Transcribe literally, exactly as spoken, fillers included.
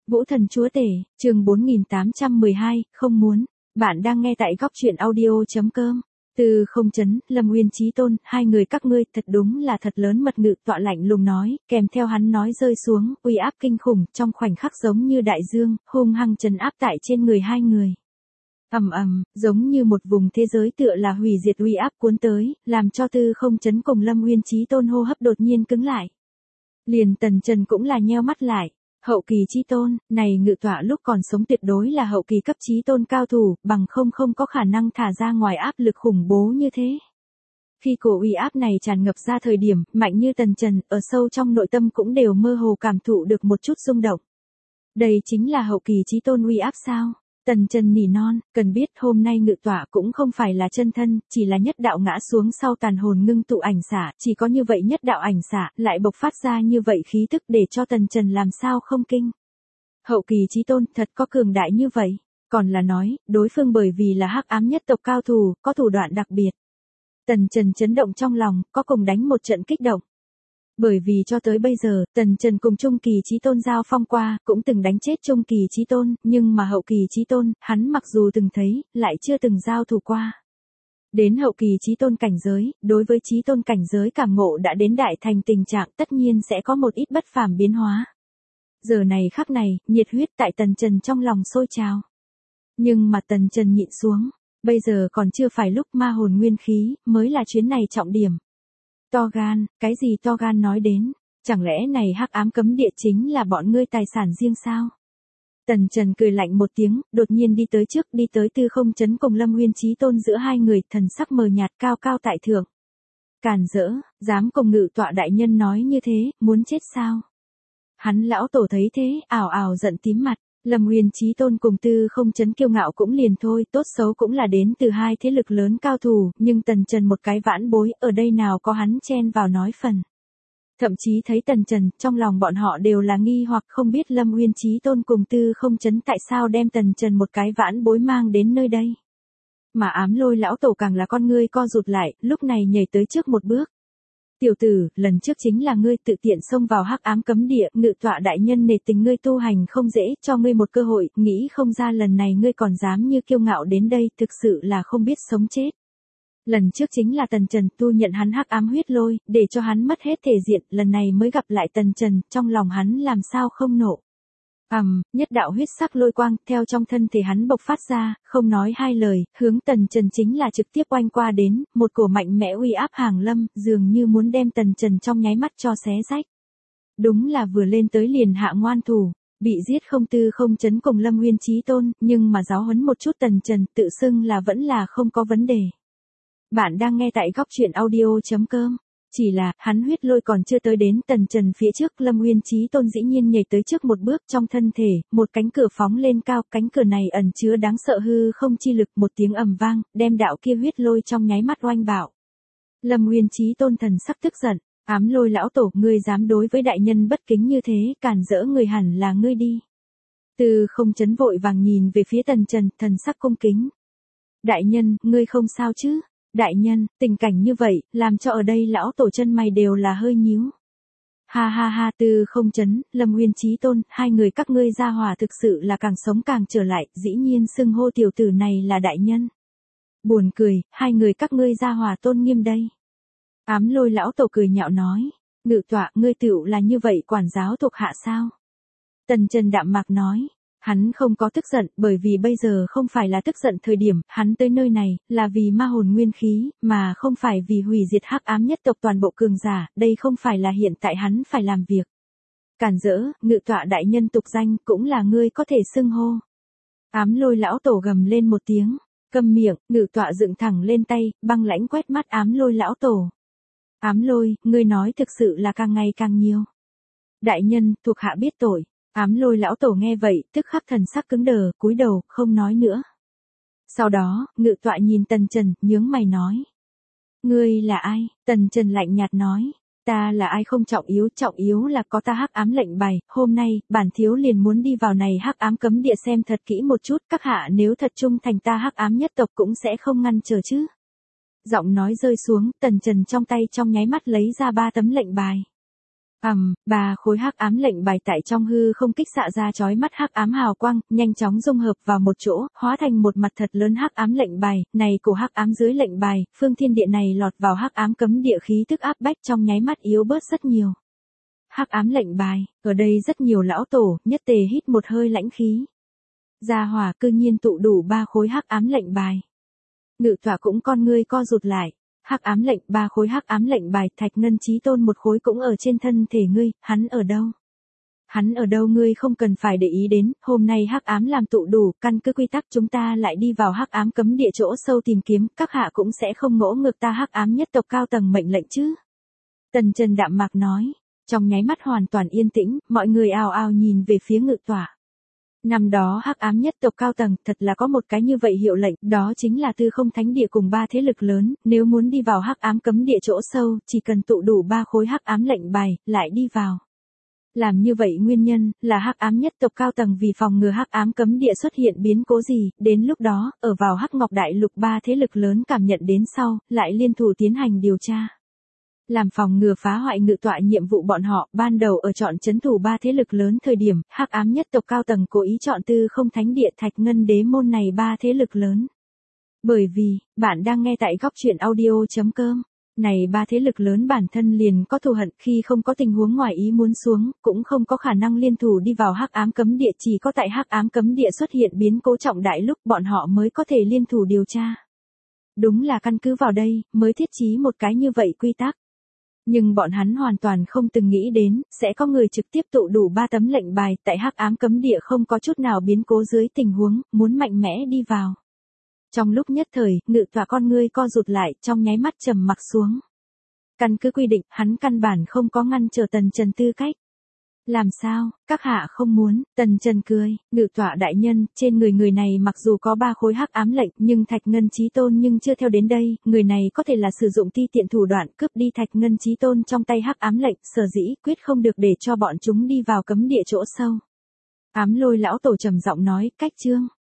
Vũ Thần Chúa Tể, chương bốn nghìn tám trăm mười hai, không muốn. Bạn đang nghe tại góc truyện audio.com. Từ không chấn, Lâm Nguyên Chí Tôn, hai người các ngươi thật đúng là thật lớn mật. Ngự tọa lạnh lùng nói, kèm theo hắn nói rơi xuống, uy áp kinh khủng, trong khoảnh khắc giống như đại dương, hung hăng trấn áp tại trên người hai người. Ầm ầm, giống như một vùng thế giới tựa là hủy diệt uy áp cuốn tới, làm cho Tư không chấn cùng Lâm Nguyên Chí Tôn hô hấp đột nhiên cứng lại. Liền Tần Trần cũng là nheo mắt lại. Hậu kỳ chí tôn, này ngự tọa lúc còn sống tuyệt đối là hậu kỳ cấp chí tôn cao thủ, bằng không không có khả năng thả ra ngoài áp lực khủng bố như thế. Khi cổ uy áp này tràn ngập ra thời điểm, mạnh như Tần Trần, ở sâu trong nội tâm cũng đều mơ hồ cảm thụ được một chút rung động. Đây chính là hậu kỳ chí tôn uy áp sao? Tần Trần nỉ non, cần biết hôm nay ngự tọa cũng không phải là chân thân, chỉ là nhất đạo ngã xuống sau tàn hồn ngưng tụ ảnh xả, chỉ có như vậy nhất đạo ảnh xả, lại bộc phát ra như vậy khí tức để cho Tần Trần làm sao không kinh. Hậu kỳ chí tôn thật có cường đại như vậy, còn là nói, đối phương bởi vì là hắc ám nhất tộc cao thủ, có thủ đoạn đặc biệt. Tần Trần chấn động trong lòng, có cùng đánh một trận kích động. Bởi vì cho tới bây giờ, Tần Trần cùng Trung Kỳ Chí Tôn giao phong qua, cũng từng đánh chết Trung Kỳ Chí Tôn, nhưng mà Hậu Kỳ Chí Tôn, hắn mặc dù từng thấy, lại chưa từng giao thủ qua. Đến Hậu Kỳ Chí Tôn cảnh giới, đối với Chí Tôn cảnh giới cảm ngộ đã đến đại thành tình trạng, tất nhiên sẽ có một ít bất phàm biến hóa. Giờ này khắc này, nhiệt huyết tại Tần Trần trong lòng sôi trào. Nhưng mà Tần Trần nhịn xuống, bây giờ còn chưa phải lúc ma hồn nguyên khí, mới là chuyến này trọng điểm. To gan, cái gì to gan nói đến, chẳng lẽ này hắc ám cấm địa chính là bọn ngươi tài sản riêng sao? Tần Trần cười lạnh một tiếng, đột nhiên đi tới trước, đi tới Tư không chấn cùng Lâm Nguyên Chí Tôn giữa hai người, thần sắc mờ nhạt cao cao tại thượng. Càn rỡ, dám cùng ngự tọa đại nhân nói như thế, muốn chết sao? Hắn lão tổ thấy thế, ảo ảo giận tím mặt. Lâm Nguyên Chí Tôn cùng Tư không chấn kiêu ngạo cũng liền thôi, tốt xấu cũng là đến từ hai thế lực lớn cao thủ, nhưng Tần Trần một cái vãn bối, ở đây nào có hắn chen vào nói phần. Thậm chí thấy Tần Trần, trong lòng bọn họ đều là nghi hoặc không biết Lâm Nguyên Chí Tôn cùng Tư không chấn tại sao đem Tần Trần một cái vãn bối mang đến nơi đây. Mà Ám Lôi lão tổ càng là con ngươi co rụt lại, lúc này nhảy tới trước một bước. Tiểu tử, lần trước chính là ngươi tự tiện xông vào hắc ám cấm địa, ngự tọa đại nhân nể tình ngươi tu hành không dễ, cho ngươi một cơ hội, nghĩ không ra lần này ngươi còn dám như kiêu ngạo đến đây, thực sự là không biết sống chết. Lần trước chính là Tần Trần tu nhận hắn hắc ám huyết lôi, để cho hắn mất hết thể diện, lần này mới gặp lại Tần Trần, trong lòng hắn làm sao không nộ. Ầm, um, nhất đạo huyết sắc lôi quang, theo trong thân thể hắn bộc phát ra, không nói hai lời, hướng Tần Trần chính là trực tiếp oanh qua đến, một cổ mạnh mẽ uy áp hàng lâm, dường như muốn đem Tần Trần trong nháy mắt cho xé rách. Đúng là vừa lên tới liền hạ ngoan thủ, bị giết không Tư không chấn cùng Lâm Nguyên Chí Tôn, nhưng mà giáo huấn một chút Tần Trần, tự xưng là vẫn là không có vấn đề. Bạn đang nghe tại góc truyện audio.com. Chỉ là, hắn huyết lôi còn chưa tới đến Tần Trần phía trước, Lâm Nguyên Chí Tôn dĩ nhiên nhảy tới trước một bước, trong thân thể, một cánh cửa phóng lên cao, cánh cửa này ẩn chứa đáng sợ hư không chi lực, một tiếng ầm vang, đem đạo kia huyết lôi trong nháy mắt oanh bạo. Lâm Nguyên Chí Tôn thần sắc tức giận, Ám Lôi lão tổ, ngươi dám đối với đại nhân bất kính như thế, càn rỡ người hẳn là ngươi đi. Tư không chấn vội vàng nhìn về phía Tần Trần, thần sắc cung kính. Đại nhân, ngươi không sao chứ? Đại nhân, tình cảnh như vậy, làm cho ở đây lão tổ chân mày đều là hơi nhíu. Ha ha ha, Tư không chấn, Lâm Nguyên Chí Tôn, hai người các ngươi gia hòa thực sự là càng sống càng trở lại, dĩ nhiên xưng hô tiểu tử này là đại nhân. Buồn cười, hai người các ngươi gia hòa tôn nghiêm đây. Ám Lôi lão tổ cười nhạo nói, ngự tọa, ngươi tựu là như vậy quản giáo thuộc hạ sao? Tần Trần đạm mạc nói. Hắn không có tức giận, bởi vì bây giờ không phải là tức giận thời điểm, hắn tới nơi này, là vì ma hồn nguyên khí, mà không phải vì hủy diệt hắc ám nhất tộc toàn bộ cường giả, đây không phải là hiện tại hắn phải làm việc. Càn rỡ, ngự tọa đại nhân tục danh, cũng là ngươi có thể xưng hô. Ám Lôi lão tổ gầm lên một tiếng, câm miệng, ngự tọa dựng thẳng lên tay, băng lãnh quét mắt Ám Lôi lão tổ. Ám Lôi, ngươi nói thực sự là càng ngày càng nhiều. Đại nhân, thuộc hạ biết tội. Ám Lôi lão tổ nghe vậy, tức khắc thần sắc cứng đờ, cúi đầu, không nói nữa. Sau đó, ngự tọa nhìn Tần Trần, nhướng mày nói. Ngươi là ai? Tần Trần lạnh nhạt nói. Ta là ai không trọng yếu, trọng yếu là có ta hắc ám lệnh bài, hôm nay, bản thiếu liền muốn đi vào này hắc ám cấm địa xem thật kỹ một chút, các hạ nếu thật trung thành ta hắc ám nhất tộc cũng sẽ không ngăn trở chứ. Giọng nói rơi xuống, Tần Trần trong tay trong nháy mắt lấy ra ba tấm lệnh bài. Ầm, ba khối hắc ám lệnh bài tại trong hư không kích xạ ra chói mắt hắc ám hào quang, nhanh chóng dung hợp vào một chỗ, hóa thành một mặt thật lớn hắc ám lệnh bài, này cổ hắc ám dưới lệnh bài, phương thiên địa này lọt vào hắc ám cấm địa khí tức áp bách trong nháy mắt yếu bớt rất nhiều. Hắc ám lệnh bài, ở đây rất nhiều lão tổ, nhất tề hít một hơi lãnh khí. Gia hỏa cư nhiên tụ đủ ba khối hắc ám lệnh bài. Ngự tọa cũng con ngươi co rụt lại. Hắc ám lệnh, ba khối hắc ám lệnh bài, Thạch Ngân Chí Tôn một khối cũng ở trên thân thể ngươi, hắn ở đâu? Hắn ở đâu ngươi không cần phải để ý đến, hôm nay hắc ám làm tụ đủ, căn cứ quy tắc chúng ta lại đi vào hắc ám cấm địa chỗ sâu tìm kiếm, các hạ cũng sẽ không ngỗ ngược ta hắc ám nhất tộc cao tầng mệnh lệnh chứ. Tần Trần đạm mạc nói, trong nháy mắt hoàn toàn yên tĩnh, mọi người ào ào nhìn về phía ngự tọa. Năm đó hắc ám nhất tộc cao tầng thật là có một cái như vậy hiệu lệnh, đó chính là Tư Không Thánh Địa cùng ba thế lực lớn, nếu muốn đi vào hắc ám cấm địa chỗ sâu, chỉ cần tụ đủ ba khối hắc ám lệnh bài, lại đi vào. Làm như vậy nguyên nhân là hắc ám nhất tộc cao tầng vì phòng ngừa hắc ám cấm địa xuất hiện biến cố gì, đến lúc đó, ở vào Hắc Ngọc Đại Lục ba thế lực lớn cảm nhận đến sau, lại liên thủ tiến hành điều tra. Làm phòng ngừa phá hoại ngự tọa nhiệm vụ bọn họ, ban đầu ở chọn chấn thủ ba thế lực lớn thời điểm, hắc ám nhất tộc cao tầng cố ý chọn Tư Không Thánh Địa Thạch Ngân Đế môn này ba thế lực lớn. Bởi vì, bạn đang nghe tại góc truyện audio chấm com. Này ba thế lực lớn bản thân liền có thù hận, khi không có tình huống ngoài ý muốn xuống, cũng không có khả năng liên thủ đi vào hắc ám cấm địa, chỉ có tại hắc ám cấm địa xuất hiện biến cố trọng đại lúc bọn họ mới có thể liên thủ điều tra. Đúng là căn cứ vào đây, mới thiết trí một cái như vậy quy tắc. Nhưng bọn hắn hoàn toàn không từng nghĩ đến, sẽ có người trực tiếp tụ đủ ba tấm lệnh bài, tại hắc ám cấm địa không có chút nào biến cố dưới tình huống, muốn mạnh mẽ đi vào. Trong lúc nhất thời, ngự tọa con ngươi co rụt lại, trong nháy mắt trầm mặc xuống. Căn cứ quy định, hắn căn bản không có ngăn trở Tần Trần tư cách. Làm sao, các hạ không muốn, Tần Trần cười, ngự tọa đại nhân, trên người người này mặc dù có ba khối hắc ám lệnh, nhưng Thạch Ngân Chí Tôn nhưng chưa theo đến đây, người này có thể là sử dụng ti tiện thủ đoạn cướp đi Thạch Ngân Chí Tôn trong tay hắc ám lệnh, sở dĩ quyết không được để cho bọn chúng đi vào cấm địa chỗ sâu. Ám Lôi lão tổ trầm giọng nói, cách chương.